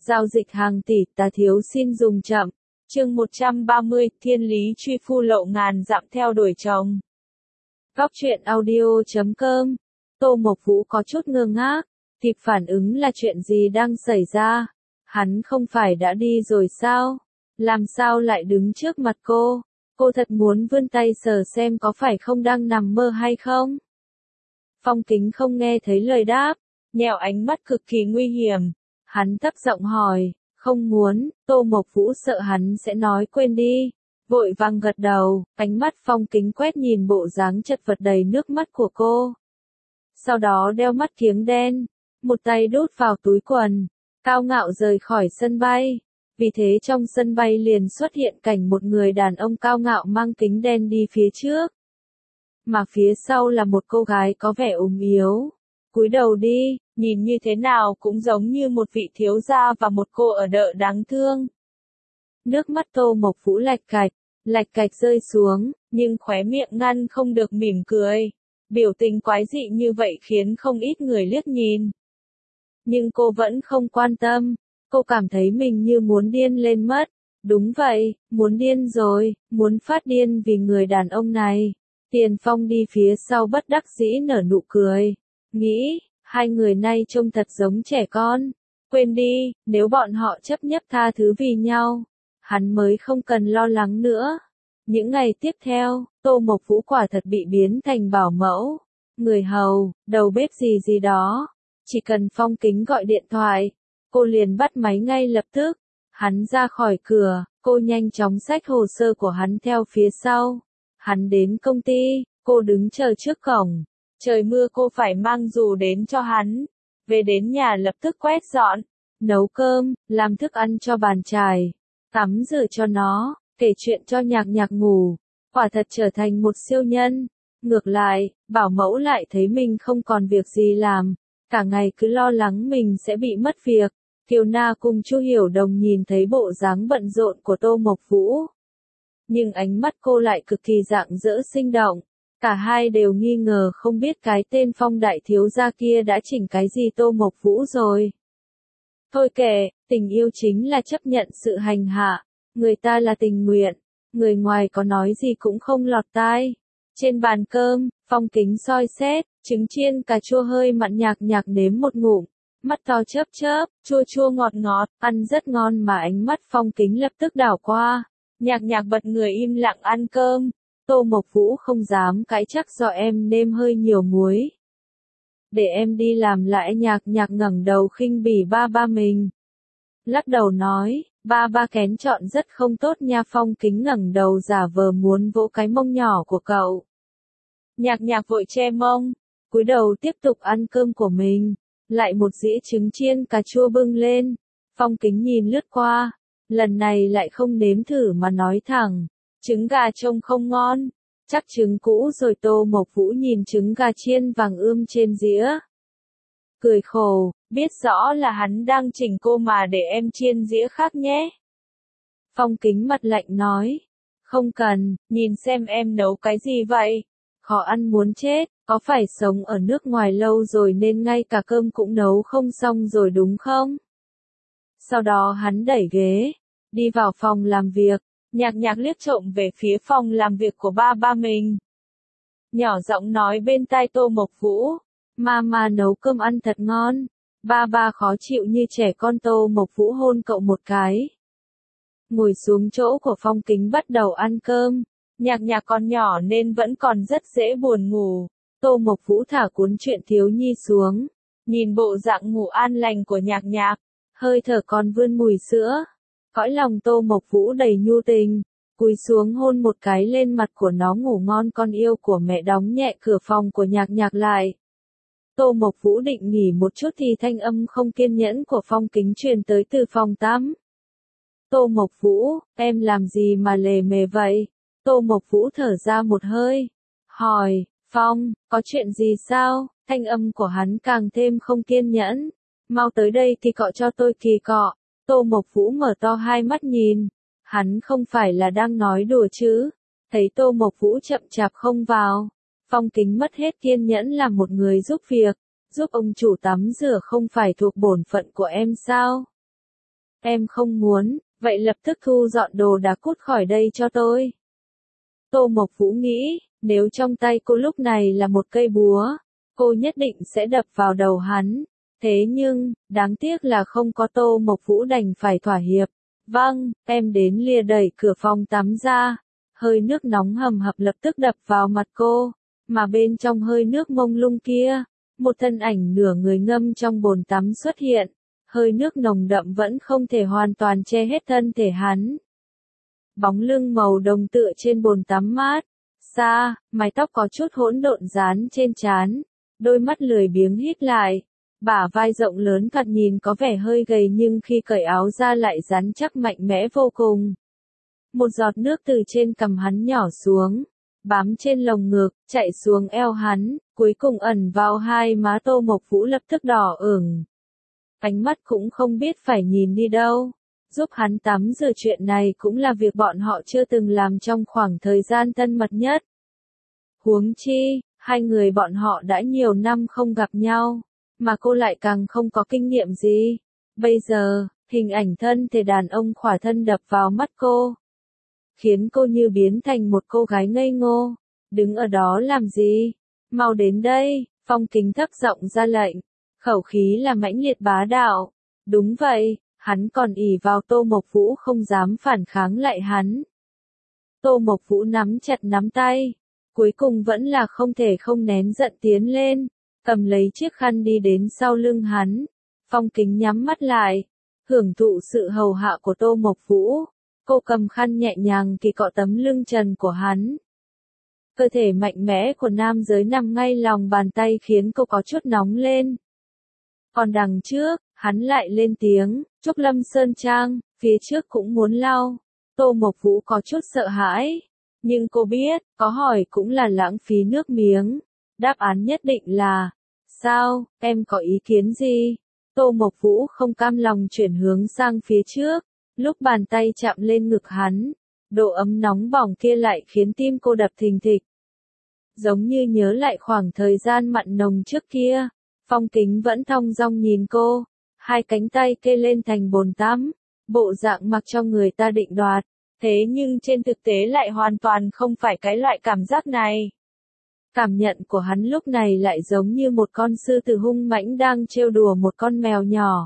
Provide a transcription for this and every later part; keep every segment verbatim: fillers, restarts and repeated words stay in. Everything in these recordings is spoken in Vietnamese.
Giao dịch hàng tỷ, ta thiếu xin dùng chậm. Chương một trăm ba mươi, thiên lý truy phu lộ ngàn dặm theo đuổi chồng. Góc truyện audio chấm com. Tô Mộc Vũ có chút ngơ ngác, kịp phản ứng là chuyện gì đang xảy ra. Hắn không phải đã đi rồi sao? Làm sao lại đứng trước mặt cô? Cô thật muốn vươn tay sờ xem có phải không đang nằm mơ hay không? Phong Kính không nghe thấy lời đáp, nheo ánh mắt cực kỳ nguy hiểm. Hắn thấp giọng hỏi, không muốn. Tô Mộc Vũ sợ hắn sẽ nói quên đi, vội vàng gật đầu. Ánh mắt Phong Kính quét nhìn bộ dáng chật vật đầy nước mắt của cô. Sau đó đeo mắt kiếng đen, một tay đút vào túi quần, cao ngạo rời khỏi sân bay. Vì thế trong sân bay liền xuất hiện cảnh một người đàn ông cao ngạo mang kính đen đi phía trước, mà phía sau là một cô gái có vẻ ốm yếu. Cúi đầu đi, nhìn như thế nào cũng giống như một vị thiếu gia và một cô ở đợ đáng thương. Nước mắt Tô Mộc Vũ lạch cạch, lạch cạch rơi xuống, nhưng khóe miệng ngăn không được mỉm cười. Biểu tình quái dị như vậy khiến không ít người liếc nhìn. Nhưng cô vẫn không quan tâm, cô cảm thấy mình như muốn điên lên mất. Đúng vậy, muốn điên rồi, muốn phát điên vì người đàn ông này. Tiền Phong đi phía sau bất đắc dĩ nở nụ cười. Nghĩ, hai người nay trông thật giống trẻ con. Quên đi, nếu bọn họ chấp nhất tha thứ vì nhau, hắn mới không cần lo lắng nữa. Những ngày tiếp theo, Tô Mộc Vũ quả thật bị biến thành bảo mẫu, người hầu, đầu bếp gì gì đó. Chỉ cần Phong Kính gọi điện thoại, cô liền bắt máy ngay lập tức. Hắn ra khỏi cửa, cô nhanh chóng xách hồ sơ của hắn theo phía sau. Hắn đến công ty, cô đứng chờ trước cổng. Trời mưa cô phải mang dù đến cho hắn. Về đến nhà lập tức quét dọn, nấu cơm, làm thức ăn cho bàn chài, tắm rửa cho nó, kể chuyện cho Nhạc Nhạc ngủ. Quả thật trở thành một siêu nhân. Ngược lại, bảo mẫu lại thấy mình không còn việc gì làm, cả ngày cứ lo lắng mình sẽ bị mất việc. Kiều Na cùng Chu Hiểu Đồng nhìn thấy bộ dáng bận rộn của Tô Mộc Vũ, nhưng ánh mắt cô lại cực kỳ rạng rỡ sinh động. Cả hai đều nghi ngờ không biết cái tên Phong đại thiếu gia kia đã chỉnh cái gì Tô Mộc Vũ rồi. Thôi kệ, tình yêu chính là chấp nhận sự hành hạ, người ta là tình nguyện, người ngoài có nói gì cũng không lọt tai. Trên bàn cơm, Phong Kính soi xét, trứng chiên cà chua hơi mặn. Nhạc Nhạc nếm một ngụm, mắt to chớp chớp, chua chua ngọt ngọt, ăn rất ngon mà ánh mắt Phong Kính lập tức đảo qua. Nhạc Nhạc bật người im lặng ăn cơm. Tô Mộc Vũ không dám cãi chắc do em nêm hơi nhiều muối. Để em đi làm lại. Nhạc Nhạc ngẩng đầu khinh bỉ ba ba mình, lắc đầu nói, ba ba kén chọn rất không tốt nha. Phong Kính ngẩng đầu giả vờ muốn vỗ cái mông nhỏ của cậu. Nhạc Nhạc vội che mông, cúi đầu tiếp tục ăn cơm của mình. Lại một dĩa trứng chiên cà chua bưng lên. Phong Kính nhìn lướt qua, lần này lại không nếm thử mà nói thẳng, trứng gà trông không ngon, chắc trứng cũ rồi. Tô Mộc Vũ nhìn trứng gà chiên vàng ươm trên dĩa, cười khổ, biết rõ là hắn đang chỉnh cô mà để em chiên dĩa khác nhé. Phong Kính mặt lạnh nói, không cần, nhìn xem em nấu cái gì vậy, khó ăn muốn chết, có phải sống ở nước ngoài lâu rồi nên ngay cả cơm cũng nấu không xong rồi đúng không? Sau đó hắn đẩy ghế, đi vào phòng làm việc. Nhạc Nhạc liếc trộm về phía phòng làm việc của ba ba mình, nhỏ giọng nói bên tai Tô Mộc Vũ, mama nấu cơm ăn thật ngon. Ba ba khó chịu như trẻ con. Tô Mộc Vũ hôn cậu một cái, ngồi xuống chỗ của Phong Kính bắt đầu ăn cơm. Nhạc Nhạc còn nhỏ nên vẫn còn rất dễ buồn ngủ. Tô Mộc Vũ thả cuốn truyện thiếu nhi xuống, nhìn bộ dạng ngủ an lành của Nhạc Nhạc, hơi thở còn vươn mùi sữa. Cõi lòng Tô Mộc Vũ đầy nhu tình, cúi xuống hôn một cái lên mặt của nó. Ngủ ngon con yêu của mẹ. Đóng nhẹ cửa phòng của Nhạc Nhạc lại. Tô Mộc Vũ định nghỉ một chút thì thanh âm không kiên nhẫn của Phong Kính truyền tới từ phòng tắm. Tô Mộc Vũ, em làm gì mà lề mề vậy? Tô Mộc Vũ thở ra một hơi, hỏi, Phong, có chuyện gì sao? Thanh âm của hắn càng thêm không kiên nhẫn. Mau tới đây thì cọ cho tôi kỳ cọ. Tô Mộc Vũ mở to hai mắt nhìn, hắn không phải là đang nói đùa chứ? Thấy Tô Mộc Vũ chậm chạp không vào, Phong Kính mất hết kiên nhẫn. Làm một người giúp việc, giúp ông chủ tắm rửa không phải thuộc bổn phận của em sao? Em không muốn, vậy lập tức thu dọn đồ đạc cút khỏi đây cho tôi. Tô Mộc Vũ nghĩ, nếu trong tay cô lúc này là một cây búa, cô nhất định sẽ đập vào đầu hắn. Thế nhưng, đáng tiếc là không có Tô Mộc Vũ đành phải thỏa hiệp. Vâng, em đến lìa đẩy cửa phòng tắm ra. Hơi nước nóng hầm hập lập tức đập vào mặt cô, mà bên trong hơi nước mông lung kia, một thân ảnh nửa người ngâm trong bồn tắm xuất hiện. Hơi nước nồng đậm vẫn không thể hoàn toàn che hết thân thể hắn. Bóng lưng màu đồng tựa trên bồn tắm mát, xa, mái tóc có chút hỗn độn dán trên trán, đôi mắt lười biếng hít lại, bả vai rộng lớn thoạt nhìn có vẻ hơi gầy nhưng khi cởi áo ra lại rắn chắc mạnh mẽ vô cùng. Một giọt nước từ trên cằm hắn nhỏ xuống, bám trên lồng ngực, chạy xuống eo hắn, cuối cùng ẩn vào hai má Tô Mộc Vũ lập tức đỏ ửng. Ánh mắt cũng không biết phải nhìn đi đâu. Giúp hắn tắm rửa chuyện này cũng là việc bọn họ chưa từng làm trong khoảng thời gian thân mật nhất. Huống chi, hai người bọn họ đã nhiều năm không gặp nhau, mà cô lại càng không có kinh nghiệm gì. Bây giờ, hình ảnh thân thể đàn ông khỏa thân đập vào mắt cô, khiến cô như biến thành một cô gái ngây ngô. Đứng ở đó làm gì? Mau đến đây, Phong Kính thấp giọng ra lệnh, khẩu khí là mãnh liệt bá đạo. Đúng vậy. Hắn còn ỷ vào Tô Mộc Vũ không dám phản kháng lại hắn. Tô Mộc Vũ nắm chặt nắm tay, cuối cùng vẫn là không thể không nén giận tiến lên, cầm lấy chiếc khăn đi đến sau lưng hắn. Phong Kính nhắm mắt lại, hưởng thụ sự hầu hạ của Tô Mộc Vũ. Cô cầm khăn nhẹ nhàng kỳ cọ tấm lưng trần của hắn. Cơ thể mạnh mẽ của nam giới nằm ngay lòng bàn tay khiến cô có chút nóng lên. Còn đằng trước, hắn lại lên tiếng, Trúc Lâm Sơn Trang, phía trước cũng muốn lau. Tô Mộc Vũ có chút sợ hãi, nhưng cô biết, có hỏi cũng là lãng phí nước miếng. Đáp án nhất định là, sao, em có ý kiến gì? Tô Mộc Vũ không cam lòng chuyển hướng sang phía trước, lúc bàn tay chạm lên ngực hắn, độ ấm nóng bỏng kia lại khiến tim cô đập thình thịch. Giống như nhớ lại khoảng thời gian mặn nồng trước kia, Phong Kính vẫn thong dong nhìn cô, hai cánh tay kê lên thành bồn tắm, bộ dạng mặc cho người ta định đoạt, thế nhưng trên thực tế lại hoàn toàn không phải cái loại cảm giác này. Cảm nhận của hắn lúc này lại giống như một con sư tử hung mãnh đang trêu đùa một con mèo nhỏ.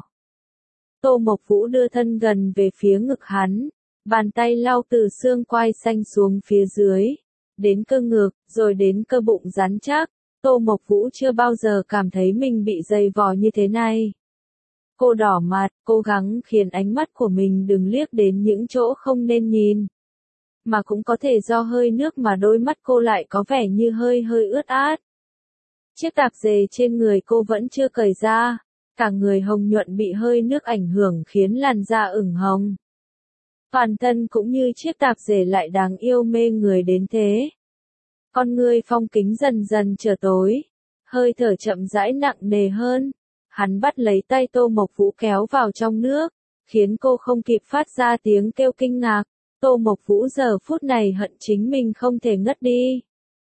Tô Mộc Vũ đưa thân gần về phía ngực hắn, bàn tay lau từ xương quai xanh xuống phía dưới, đến cơ ngực, rồi đến cơ bụng rắn chắc. Tô Mộc Vũ chưa bao giờ cảm thấy mình bị dày vò như thế này. Cô đỏ mặt, cố gắng khiến ánh mắt của mình đừng liếc đến những chỗ không nên nhìn. Mà cũng có thể do hơi nước mà đôi mắt cô lại có vẻ như hơi hơi ướt át. Chiếc tạp dề trên người cô vẫn chưa cởi ra, cả người hồng nhuận bị hơi nước ảnh hưởng khiến làn da ửng hồng. Toàn thân cũng như chiếc tạp dề lại đáng yêu mê người đến thế. Con người Phong Kính dần dần trở tối, hơi thở chậm rãi nặng nề hơn. Hắn bắt lấy tay Tô Mộc Vũ kéo vào trong nước, khiến cô không kịp phát ra tiếng kêu kinh ngạc. Tô Mộc Vũ giờ phút này hận chính mình không thể ngất đi.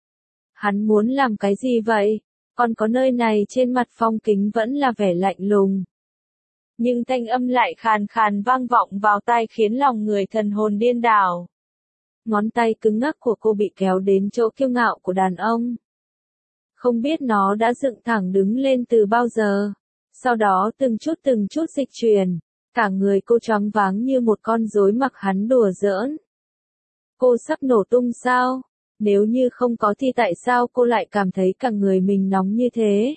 Hắn muốn làm cái gì vậy? Còn có nơi này trên mặt Phong Kính vẫn là vẻ lạnh lùng. Nhưng thanh âm lại khàn khàn vang vọng vào tai khiến lòng người thần hồn điên đảo. Ngón tay cứng ngắc của cô bị kéo đến chỗ kiêu ngạo của đàn ông. Không biết nó đã dựng thẳng đứng lên từ bao giờ. Sau đó từng chút từng chút dịch chuyển, cả người cô choáng váng như một con rối mặc hắn đùa giỡn. Cô sắp nổ tung sao? Nếu như không có thì tại sao cô lại cảm thấy cả người mình nóng như thế?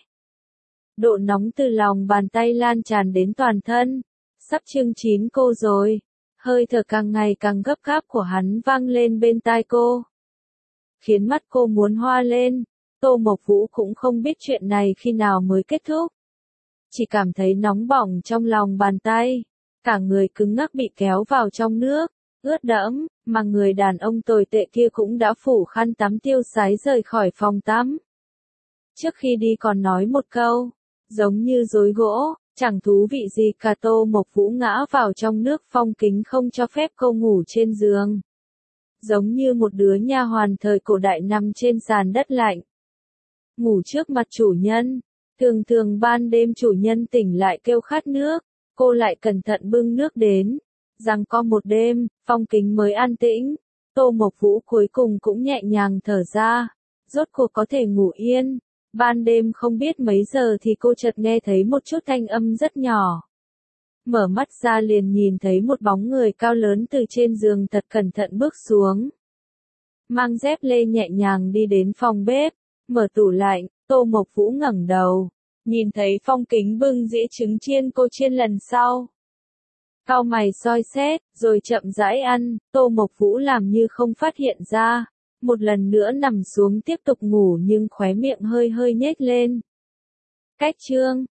Độ nóng từ lòng bàn tay lan tràn đến toàn thân, sắp chưng chín cô rồi. Hơi thở càng ngày càng gấp gáp của hắn vang lên bên tai cô, khiến mắt cô muốn hoa lên. Tô Mộc Vũ cũng không biết chuyện này khi nào mới kết thúc. Chỉ cảm thấy nóng bỏng trong lòng bàn tay, cả người cứng ngắc bị kéo vào trong nước, ướt đẫm, mà người đàn ông tồi tệ kia cũng đã phủ khăn tắm tiêu sái rời khỏi phòng tắm. Trước khi đi còn nói một câu, giống như dối gỗ, chẳng thú vị gì cả. Tô Mộc Vũ ngã vào trong nước. Phong Kính không cho phép cô ngủ trên giường, giống như một đứa nha hoàn thời cổ đại nằm trên sàn đất lạnh, ngủ trước mặt chủ nhân. Thường thường ban đêm chủ nhân tỉnh lại kêu khát nước, cô lại cẩn thận bưng nước đến. Giằng co một đêm, Phong Kính mới an tĩnh. Tô Mộc Vũ cuối cùng cũng nhẹ nhàng thở ra. Rốt cuộc có thể ngủ yên. Ban đêm không biết mấy giờ thì cô chợt nghe thấy một chút thanh âm rất nhỏ. Mở mắt ra liền nhìn thấy một bóng người cao lớn từ trên giường thật cẩn thận bước xuống. Mang dép lê nhẹ nhàng đi đến phòng bếp, mở tủ lạnh, Tô Mộc Vũ ngẩng đầu, nhìn thấy Phong Kính bưng dĩa trứng chiên cô chiên lần sau. Cau mày soi xét, rồi chậm rãi ăn, Tô Mộc Vũ làm như không phát hiện ra, một lần nữa nằm xuống tiếp tục ngủ nhưng khóe miệng hơi hơi nhếch lên. Cách chương